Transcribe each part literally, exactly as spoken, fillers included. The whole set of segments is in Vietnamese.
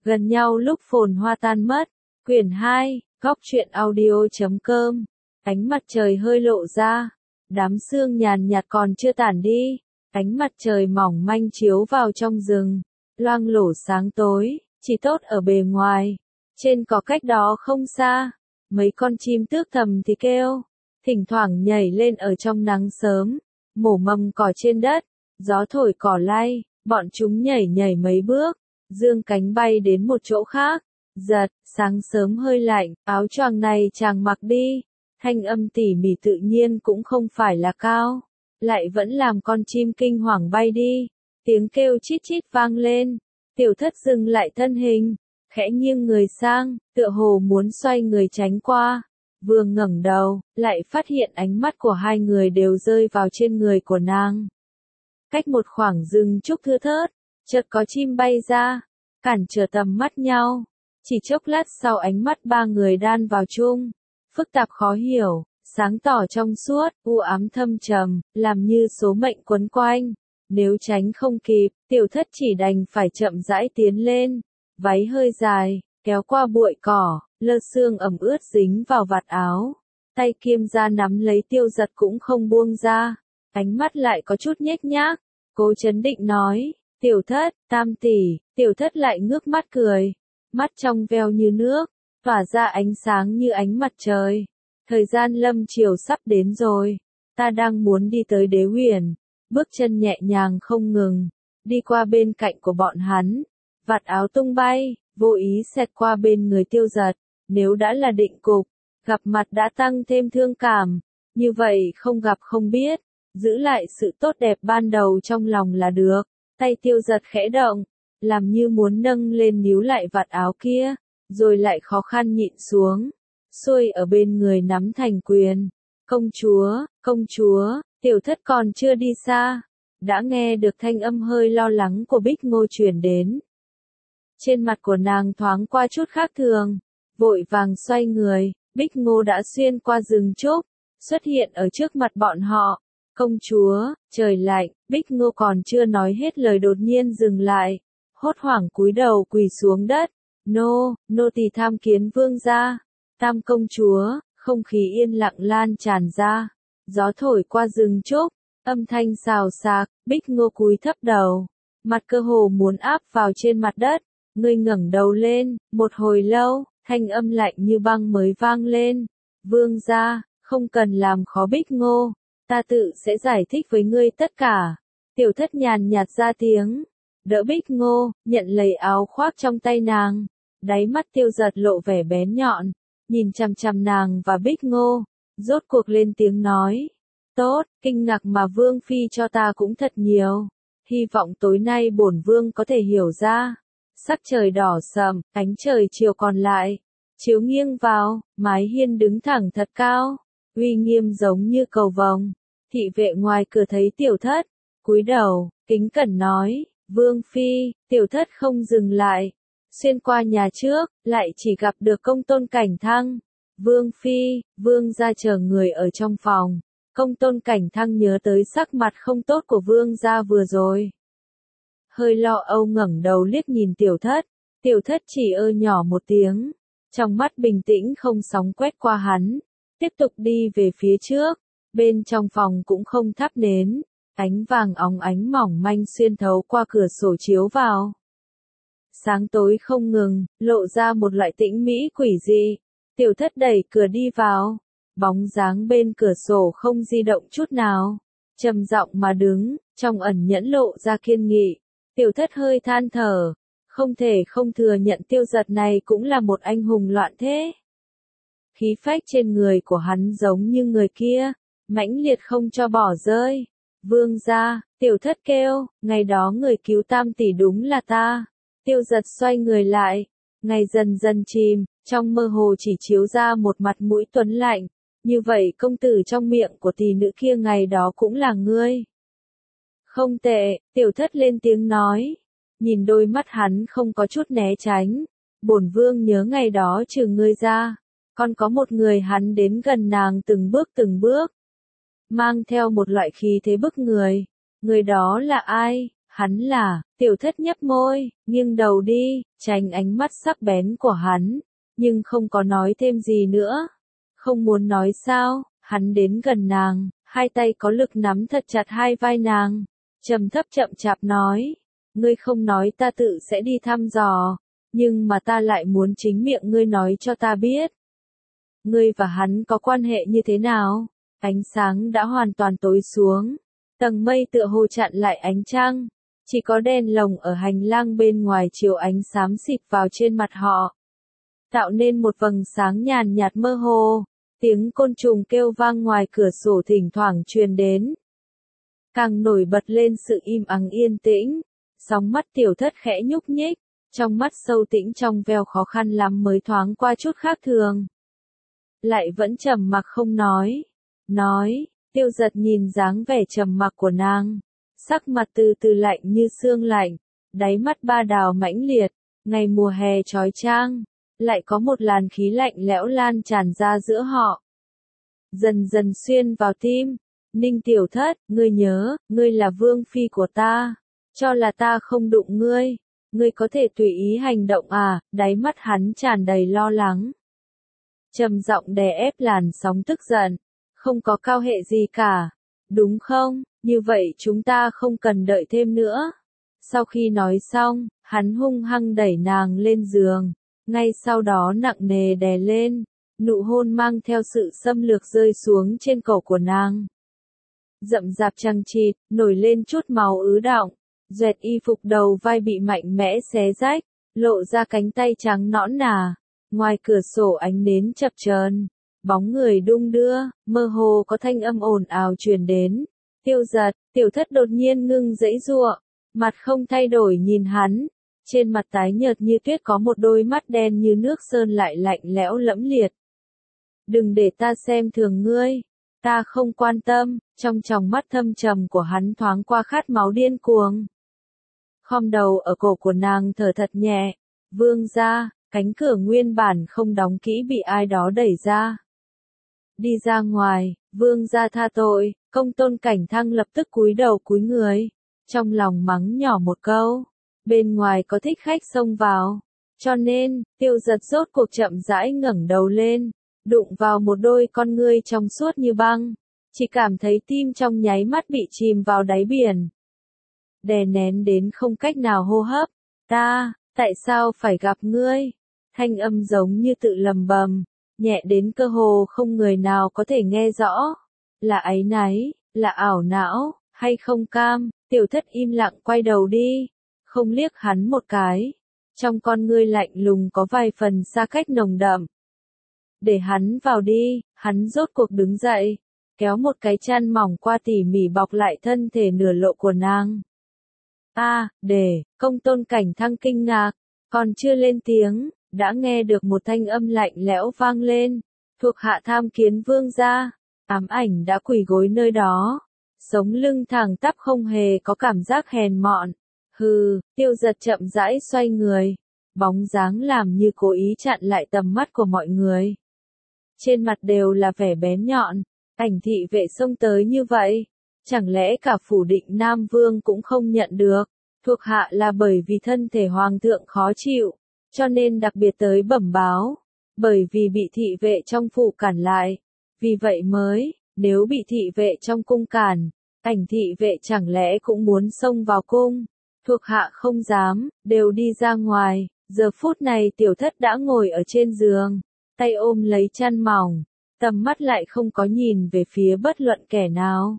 Gần nhau lúc phồn hoa tan mất. Quyển hai, góc truyện audio chấm com. Ánh mặt trời hơi lộ ra. Đám sương nhàn nhạt còn chưa tản đi. Ánh mặt trời mỏng manh chiếu vào trong rừng. Loang lổ sáng tối, chỉ tốt ở bề ngoài. Trên cỏ cách đó không xa. Mấy con chim tước thầm thì kêu. Thỉnh thoảng nhảy lên ở trong nắng sớm. Mổ mầm cỏ trên đất. Gió thổi cỏ lay, bọn chúng nhảy nhảy mấy bước. Dương cánh bay đến một chỗ khác. Giật, sáng sớm hơi lạnh, áo choàng này chàng mặc đi. Thanh âm tỉ mỉ tự nhiên cũng không phải là cao. Lại vẫn làm con chim kinh hoàng bay đi. Tiếng kêu chít chít vang lên. Tiểu thất dừng lại thân hình. Khẽ nghiêng người sang, tựa hồ muốn xoay người tránh qua. Vừa ngẩng đầu, lại phát hiện ánh mắt của hai người đều rơi vào trên người của nàng. Cách một khoảng rừng trúc thưa thớt, chợt có chim bay ra, cản trở tầm mắt nhau. Chỉ chốc lát sau ánh mắt ba người đan vào chung, phức tạp khó hiểu, sáng tỏ trong suốt, u ám thâm trầm, làm như số mệnh quấn quanh. Nếu tránh không kịp, tiểu thất chỉ đành phải chậm rãi tiến lên, váy hơi dài, kéo qua bụi cỏ, lơ xương ẩm ướt dính vào vạt áo. Tay kiêm ra nắm lấy Tiêu Giật cũng không buông ra, ánh mắt lại có chút nhếch nhác, cố chấn định nói, tiểu thất, tam tỷ, tiểu thất lại ngước mắt cười, mắt trong veo như nước, tỏa ra ánh sáng như ánh mặt trời. Thời gian lâm chiều sắp đến rồi, ta đang muốn đi tới Đế Huyền, bước chân nhẹ nhàng không ngừng, đi qua bên cạnh của bọn hắn, vạt áo tung bay, vô ý xẹt qua bên người Tiêu Giật. Nếu đã là định cục, gặp mặt đã tăng thêm thương cảm, như vậy không gặp không biết, giữ lại sự tốt đẹp ban đầu trong lòng là được. Tay Tiêu Giật khẽ động, làm như muốn nâng lên níu lại vạt áo kia, rồi lại khó khăn nhịn xuống, xuôi ở bên người nắm thành quyền. Công chúa, công chúa, tiểu thất còn chưa đi xa, đã nghe được thanh âm hơi lo lắng của Bích Ngô truyền đến. Trên mặt của nàng thoáng qua chút khác thường, vội vàng xoay người, Bích Ngô đã xuyên qua rừng trúc, xuất hiện ở trước mặt bọn họ. Công chúa, trời lạnh, Bích Ngô còn chưa nói hết lời đột nhiên dừng lại, hốt hoảng cúi đầu quỳ xuống đất. Nô, nô tỳ tham kiến vương gia. Tam công chúa, không khí yên lặng lan tràn ra, gió thổi qua rừng trúc, âm thanh xào xạc, Bích Ngô cúi thấp đầu, mặt cơ hồ muốn áp vào trên mặt đất. Ngươi ngẩng đầu lên, một hồi lâu, thanh âm lạnh như băng mới vang lên. Vương gia, không cần làm khó Bích Ngô, ta tự sẽ giải thích với ngươi tất cả. Tiểu thất nhàn nhạt ra tiếng, đỡ Bích Ngô, nhận lấy áo khoác trong tay nàng. Đáy mắt Tiêu Giật lộ vẻ bén nhọn, nhìn chằm chằm nàng và Bích Ngô, rốt cuộc lên tiếng nói. Tốt, kinh ngạc mà Vương Phi cho ta cũng thật nhiều. Hy vọng tối nay bổn Vương có thể hiểu ra. Sắc trời đỏ sầm, ánh trời chiều còn lại, chiếu nghiêng vào, mái hiên đứng thẳng thật cao, uy nghiêm giống như cầu vồng. Thị vệ ngoài cửa thấy tiểu thất, cúi đầu, kính cẩn nói, Vương Phi. Tiểu thất không dừng lại, xuyên qua nhà trước, lại chỉ gặp được Công Tôn Cảnh Thăng. Vương Phi, Vương gia chờ người ở trong phòng. Công Tôn Cảnh Thăng nhớ tới sắc mặt không tốt của Vương gia vừa rồi, hơi lo âu ngẩng đầu liếc nhìn tiểu thất. Tiểu thất chỉ ơ nhỏ một tiếng, trong mắt bình tĩnh không sóng quét qua hắn, tiếp tục đi về phía trước. Bên trong phòng cũng không thắp nến, ánh vàng óng ánh mỏng manh xuyên thấu qua cửa sổ chiếu vào. Sáng tối không ngừng, lộ ra một loại tĩnh mỹ quỷ dị. Tiểu thất đẩy cửa đi vào, bóng dáng bên cửa sổ không di động chút nào, trầm giọng mà đứng, trong ẩn nhẫn lộ ra kiên nghị. Tiểu thất hơi than thở, không thể không thừa nhận Tiêu Giật này cũng là một anh hùng loạn thế. Khí phách trên người của hắn giống như người kia, mãnh liệt không cho bỏ rơi. Vương gia, tiểu thất kêu, ngày đó người cứu tam tỷ đúng là ta. Tiêu Giật xoay người lại, ngày dần dần chìm, trong mơ hồ chỉ chiếu ra một mặt mũi tuấn lạnh. Như vậy công tử trong miệng của tỷ nữ kia ngày đó cũng là ngươi. Không tệ, tiểu thất lên tiếng nói, nhìn đôi mắt hắn không có chút né tránh. Bổn vương nhớ ngày đó trừ ngươi ra, còn có một người hắn đến gần nàng từng bước từng bước, mang theo một loại khí thế bức người. Người đó là ai? Hắn là, tiểu thất nhấp môi, nghiêng đầu đi, tránh ánh mắt sắc bén của hắn, nhưng không có nói thêm gì nữa. Không muốn nói sao, hắn đến gần nàng, hai tay có lực nắm thật chặt hai vai nàng, trầm thấp chậm chạp nói, ngươi không nói ta tự sẽ đi thăm dò, nhưng mà ta lại muốn chính miệng ngươi nói cho ta biết. Ngươi và hắn có quan hệ như thế nào? Ánh sáng đã hoàn toàn tối xuống, tầng mây tựa hồ chặn lại ánh trăng, chỉ có đèn lồng ở hành lang bên ngoài chiếu ánh xám xịt vào trên mặt họ, tạo nên một vầng sáng nhàn nhạt mơ hồ. Tiếng côn trùng kêu vang ngoài cửa sổ thỉnh thoảng truyền đến, càng nổi bật lên sự im ắng yên tĩnh. Sóng mắt tiểu thất khẽ nhúc nhích, trong mắt sâu tĩnh trong veo khó khăn lắm mới thoáng qua chút khác thường. Lại vẫn trầm mặc không nói. Nói, Tiêu Giật nhìn dáng vẻ trầm mặc của nàng, sắc mặt từ từ lạnh như xương lạnh, đáy mắt ba đào mãnh liệt, ngày mùa hè chói chang, lại có một làn khí lạnh lẽo lan tràn ra giữa họ. Dần dần xuyên vào tim, Ninh tiểu thất, ngươi nhớ, ngươi là vương phi của ta, cho là ta không đụng ngươi, ngươi có thể tùy ý hành động à, đáy mắt hắn tràn đầy lo lắng. Trầm giọng đè ép làn sóng tức giận, không có cao hệ gì cả, đúng không, như vậy chúng ta không cần đợi thêm nữa. Sau khi nói xong, hắn hung hăng đẩy nàng lên giường, ngay sau đó nặng nề đè lên, nụ hôn mang theo sự xâm lược rơi xuống trên cổ của nàng. Rậm rạp chằng chịt, nổi lên chút máu ứ đọng, duệt y phục đầu vai bị mạnh mẽ xé rách, lộ ra cánh tay trắng nõn nà. Ngoài cửa sổ ánh nến chập chờn, bóng người đung đưa, mơ hồ có thanh âm ồn ào truyền đến. Tiêu Giật, tiểu thất đột nhiên ngưng giãy giụa, mặt không thay đổi nhìn hắn, trên mặt tái nhợt như tuyết có một đôi mắt đen như nước sơn lại lạnh lẽo lẫm liệt. Đừng để ta xem thường ngươi, ta không quan tâm, trong tròng mắt thâm trầm của hắn thoáng qua khát máu điên cuồng. Khom đầu ở cổ của nàng thở thật nhẹ, vương gia. Cánh cửa nguyên bản không đóng kỹ bị ai đó đẩy ra. Đi ra ngoài, vương gia tha tội, Công Tôn Cảnh Thăng lập tức cúi đầu cúi người, trong lòng mắng nhỏ một câu, bên ngoài có thích khách xông vào, cho nên, Tiêu Giật rốt cuộc chậm rãi ngẩng đầu lên, đụng vào một đôi con ngươi trong suốt như băng, chỉ cảm thấy tim trong nháy mắt bị chìm vào đáy biển. Đè nén đến không cách nào hô hấp, ta, tại sao phải gặp ngươi? Thanh âm giống như tự lầm bầm, nhẹ đến cơ hồ không người nào có thể nghe rõ. Là áy náy, là ảo não, hay không cam, tiểu thất im lặng quay đầu đi, không liếc hắn một cái. Trong con ngươi lạnh lùng có vài phần xa cách nồng đậm. Để hắn vào đi, hắn rốt cuộc đứng dậy, kéo một cái chăn mỏng qua tỉ mỉ bọc lại thân thể nửa lộ của nàng. A, à, để, Công Tôn Cảnh Thăng kinh ngạc, còn chưa lên tiếng. Đã nghe được một thanh âm lạnh lẽo vang lên, thuộc hạ tham kiến vương gia. Ám ảnh đã quỳ gối nơi đó, sống lưng thẳng tắp không hề có cảm giác hèn mọn. Hừ, Tiêu Giật chậm rãi xoay người, bóng dáng làm như cố ý chặn lại tầm mắt của mọi người. Trên mặt đều là vẻ bén nhọn, Ảnh thị vệ xông tới như vậy, chẳng lẽ cả phủ định Nam Vương cũng không nhận được, thuộc hạ là bởi vì thân thể hoàng thượng khó chịu, cho nên đặc biệt tới bẩm báo, bởi vì bị thị vệ trong phủ cản lại, vì vậy mới, nếu bị thị vệ trong cung cản, Ảnh thị vệ chẳng lẽ cũng muốn xông vào cung, thuộc hạ không dám, đều đi ra ngoài. Giờ phút này tiểu thất đã ngồi ở trên giường, tay ôm lấy chăn mỏng, tầm mắt lại không có nhìn về phía bất luận kẻ nào.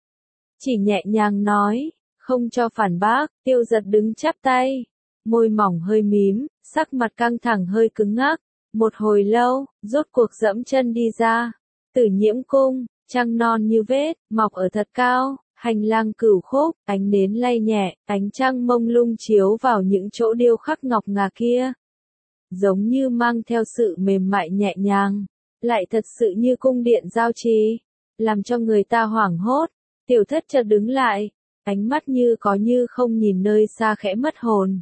Chỉ nhẹ nhàng nói, không cho phản bác. Tiêu Giật đứng chắp tay, môi mỏng hơi mím, sắc mặt căng thẳng hơi cứng ngắc. Một hồi lâu, rốt cuộc dẫm chân đi ra. Tử Nhiễm cung, trăng non như vết, mọc ở thật cao, hành lang cửu khúc, ánh nến lay nhẹ, ánh trăng mông lung chiếu vào những chỗ điêu khắc ngọc ngà kia. Giống như mang theo sự mềm mại nhẹ nhàng, lại thật sự như cung điện giao trì, làm cho người ta hoảng hốt. Tiểu thất chợt đứng lại, ánh mắt như có như không nhìn nơi xa khẽ mất hồn.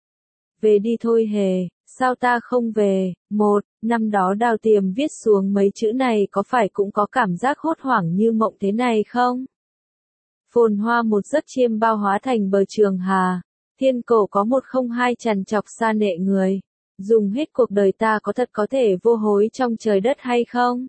Về đi thôi hề, sao ta không về? Một, năm đó Đào Tiềm viết xuống mấy chữ này có phải cũng có cảm giác hốt hoảng như mộng thế này không? Phồn hoa một giấc chiêm bao hóa thành bờ trường hà. Thiên cổ có một không hai trằn trọc xa nệ người. Dùng hết cuộc đời ta có thật có thể vô hối trong trời đất hay không?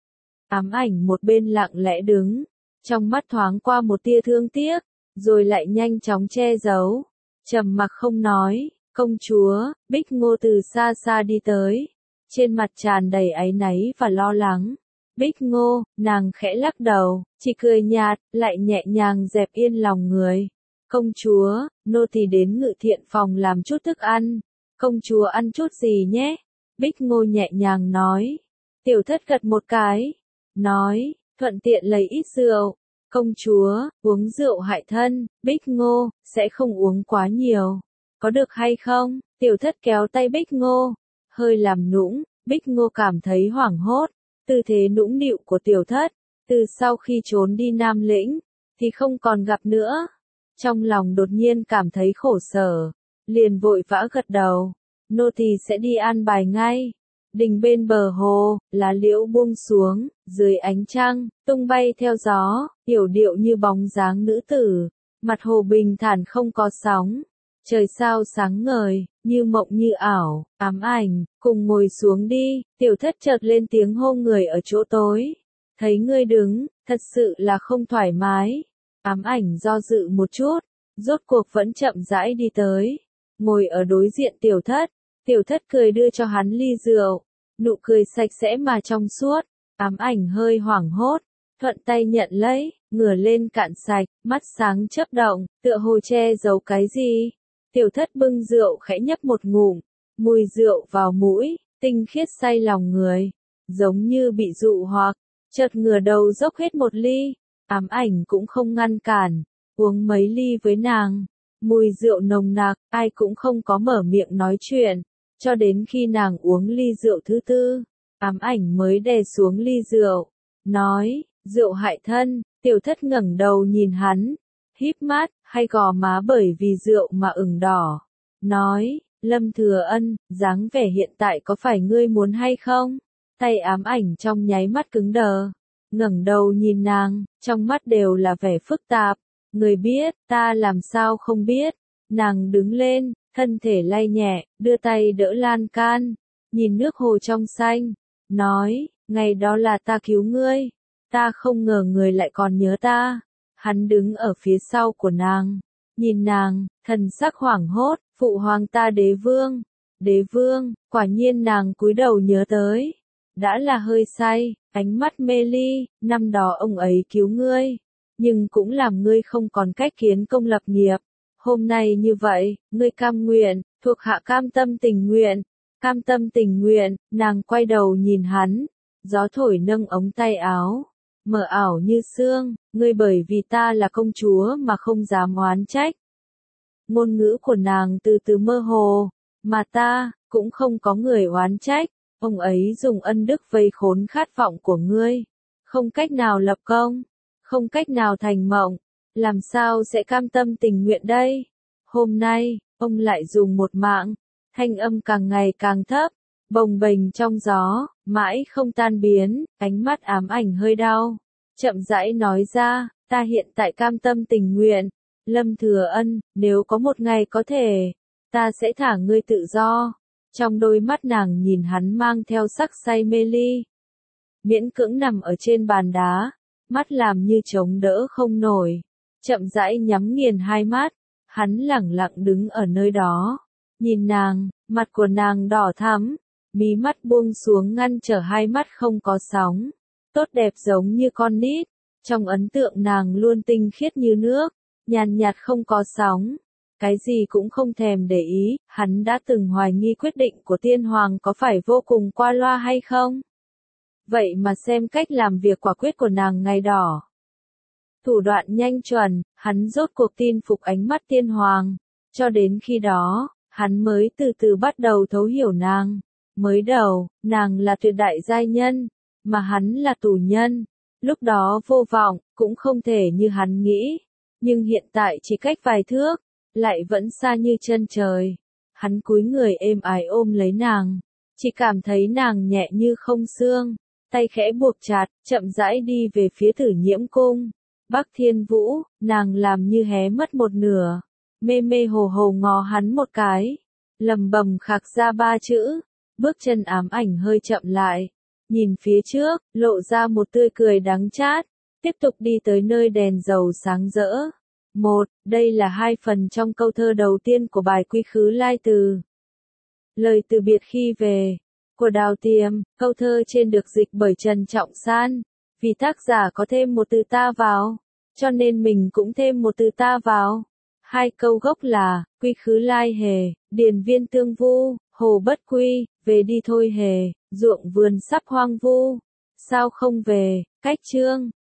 Ám ảnh một bên lặng lẽ đứng. Trong mắt thoáng qua một tia thương tiếc. Rồi lại nhanh chóng che giấu. Trầm mặc không nói. Công chúa, Bích Ngô từ xa xa đi tới. Trên mặt tràn đầy áy náy và lo lắng. Bích Ngô, nàng khẽ lắc đầu, chỉ cười nhạt, lại nhẹ nhàng dẹp yên lòng người. Công chúa, nô tỳ đến ngự thiện phòng làm chút thức ăn. Công chúa ăn chút gì nhé? Bích Ngô nhẹ nhàng nói. Tiểu thất gật một cái. Nói, thuận tiện lấy ít rượu. Công chúa, uống rượu hại thân. Bích Ngô, sẽ không uống quá nhiều. Có được hay không? Tiểu thất kéo tay Bích Ngô. Hơi làm nũng, Bích Ngô cảm thấy hoảng hốt. Tư thế nũng nịu của tiểu thất, từ sau khi trốn đi Nam Lĩnh, thì không còn gặp nữa. Trong lòng đột nhiên cảm thấy khổ sở, liền vội vã gật đầu. Nô tỳ sẽ đi an bài ngay. Đình bên bờ hồ, lá liễu buông xuống, dưới ánh trăng, tung bay theo gió, yểu điệu như bóng dáng nữ tử. Mặt hồ bình thản không có sóng. Trời sao sáng ngời, như mộng như ảo, ám ảnh, cùng ngồi xuống đi. Tiểu thất chợt lên tiếng hô người ở chỗ tối. Thấy ngươi đứng, thật sự là không thoải mái. Ám ảnh do dự một chút, rốt cuộc vẫn chậm rãi đi tới. Ngồi ở đối diện tiểu thất. Tiểu thất cười đưa cho hắn ly rượu. Nụ cười sạch sẽ mà trong suốt. Ám ảnh hơi hoảng hốt. Thuận tay nhận lấy, ngửa lên cạn sạch, mắt sáng chớp động, tựa hồ che giấu cái gì. Tiểu thất bưng rượu khẽ nhấp một ngụm, mùi rượu vào mũi, tinh khiết say lòng người, giống như bị dụ hoặc, chợt ngửa đầu dốc hết một ly, ám ảnh cũng không ngăn cản, uống mấy ly với nàng, mùi rượu nồng nặc, ai cũng không có mở miệng nói chuyện, cho đến khi nàng uống ly rượu thứ tư, ám ảnh mới đè xuống ly rượu, nói, rượu hại thân. Tiểu thất ngẩng đầu nhìn hắn, híp mắt, hay gò má bởi vì rượu mà ửng đỏ. Nói, Lâm Thừa Ân, dáng vẻ hiện tại có phải ngươi muốn hay không? Tay ám ảnh trong nháy mắt cứng đờ. Ngẩng đầu nhìn nàng, trong mắt đều là vẻ phức tạp. Người biết, ta làm sao không biết. Nàng đứng lên, thân thể lay nhẹ, đưa tay đỡ lan can. Nhìn nước hồ trong xanh. Nói, ngày đó là ta cứu ngươi. Ta không ngờ người lại còn nhớ ta. Hắn đứng ở phía sau của nàng, nhìn nàng, thần sắc hoảng hốt, phụ hoàng ta đế vương. Đế vương, quả nhiên nàng cúi đầu nhớ tới. Đã là hơi say, ánh mắt mê ly, năm đó ông ấy cứu ngươi, nhưng cũng làm ngươi không còn cách kiến công lập nghiệp. Hôm nay như vậy, ngươi cam nguyện, thuộc hạ cam tâm tình nguyện, cam tâm tình nguyện, nàng quay đầu nhìn hắn, gió thổi nâng ống tay áo. Mờ ảo như sương, ngươi bởi vì ta là công chúa mà không dám oán trách. Ngôn ngữ của nàng từ từ mơ hồ, mà ta, cũng không có người oán trách, ông ấy dùng ân đức vây khốn khát vọng của ngươi. Không cách nào lập công, không cách nào thành mộng, làm sao sẽ cam tâm tình nguyện đây? Hôm nay, ông lại dùng một mạng, thanh âm càng ngày càng thấp. Bồng bềnh trong gió, mãi không tan biến, ánh mắt ám ảnh hơi đau. Chậm rãi nói ra, ta hiện tại cam tâm tình nguyện. Lâm Thừa Ân, nếu có một ngày có thể, ta sẽ thả ngươi tự do. Trong đôi mắt nàng nhìn hắn mang theo sắc say mê ly. Miễn cưỡng nằm ở trên bàn đá, mắt làm như chống đỡ không nổi. Chậm rãi nhắm nghiền hai mắt, hắn lẳng lặng đứng ở nơi đó. Nhìn nàng, mặt của nàng đỏ thắm. Mí mắt buông xuống ngăn trở hai mắt không có sóng. Tốt đẹp giống như con nít. Trong ấn tượng nàng luôn tinh khiết như nước. Nhàn nhạt không có sóng. Cái gì cũng không thèm để ý. Hắn đã từng hoài nghi quyết định của tiên hoàng có phải vô cùng qua loa hay không? Vậy mà xem cách làm việc quả quyết của nàng ngày đỏ. Thủ đoạn nhanh chuẩn, hắn rốt cuộc tin phục ánh mắt tiên hoàng. Cho đến khi đó, hắn mới từ từ bắt đầu thấu hiểu nàng. Mới đầu, nàng là tuyệt đại giai nhân, mà hắn là tù nhân. Lúc đó vô vọng, cũng không thể như hắn nghĩ. Nhưng hiện tại chỉ cách vài thước, lại vẫn xa như chân trời. Hắn cúi người êm ái ôm lấy nàng. Chỉ cảm thấy nàng nhẹ như không xương. Tay khẽ buộc chặt, chậm rãi đi về phía Tử Nhiễm cung. Bắc Thiên Vũ, nàng làm như hé mất một nửa, mê mê hồ hồ ngó hắn một cái, lầm bầm khạc ra ba chữ, bước chân ám ảnh hơi chậm lại, nhìn phía trước, lộ ra một tươi cười đắng chát, tiếp tục đi tới nơi đèn dầu sáng rỡ. Một, đây là hai phần trong câu thơ đầu tiên của bài Quy Khứ Lai Từ. Lời từ biệt khi về, của Đào Tiềm, câu thơ trên được dịch bởi Trần Trọng San, vì tác giả có thêm một từ ta vào, cho nên mình cũng thêm một từ ta vào. Hai câu gốc là, quy khứ lai hề, điền viên tương vu, hồ bất quy, về đi thôi hề, ruộng vườn sắp hoang vu, sao không về, cách chương.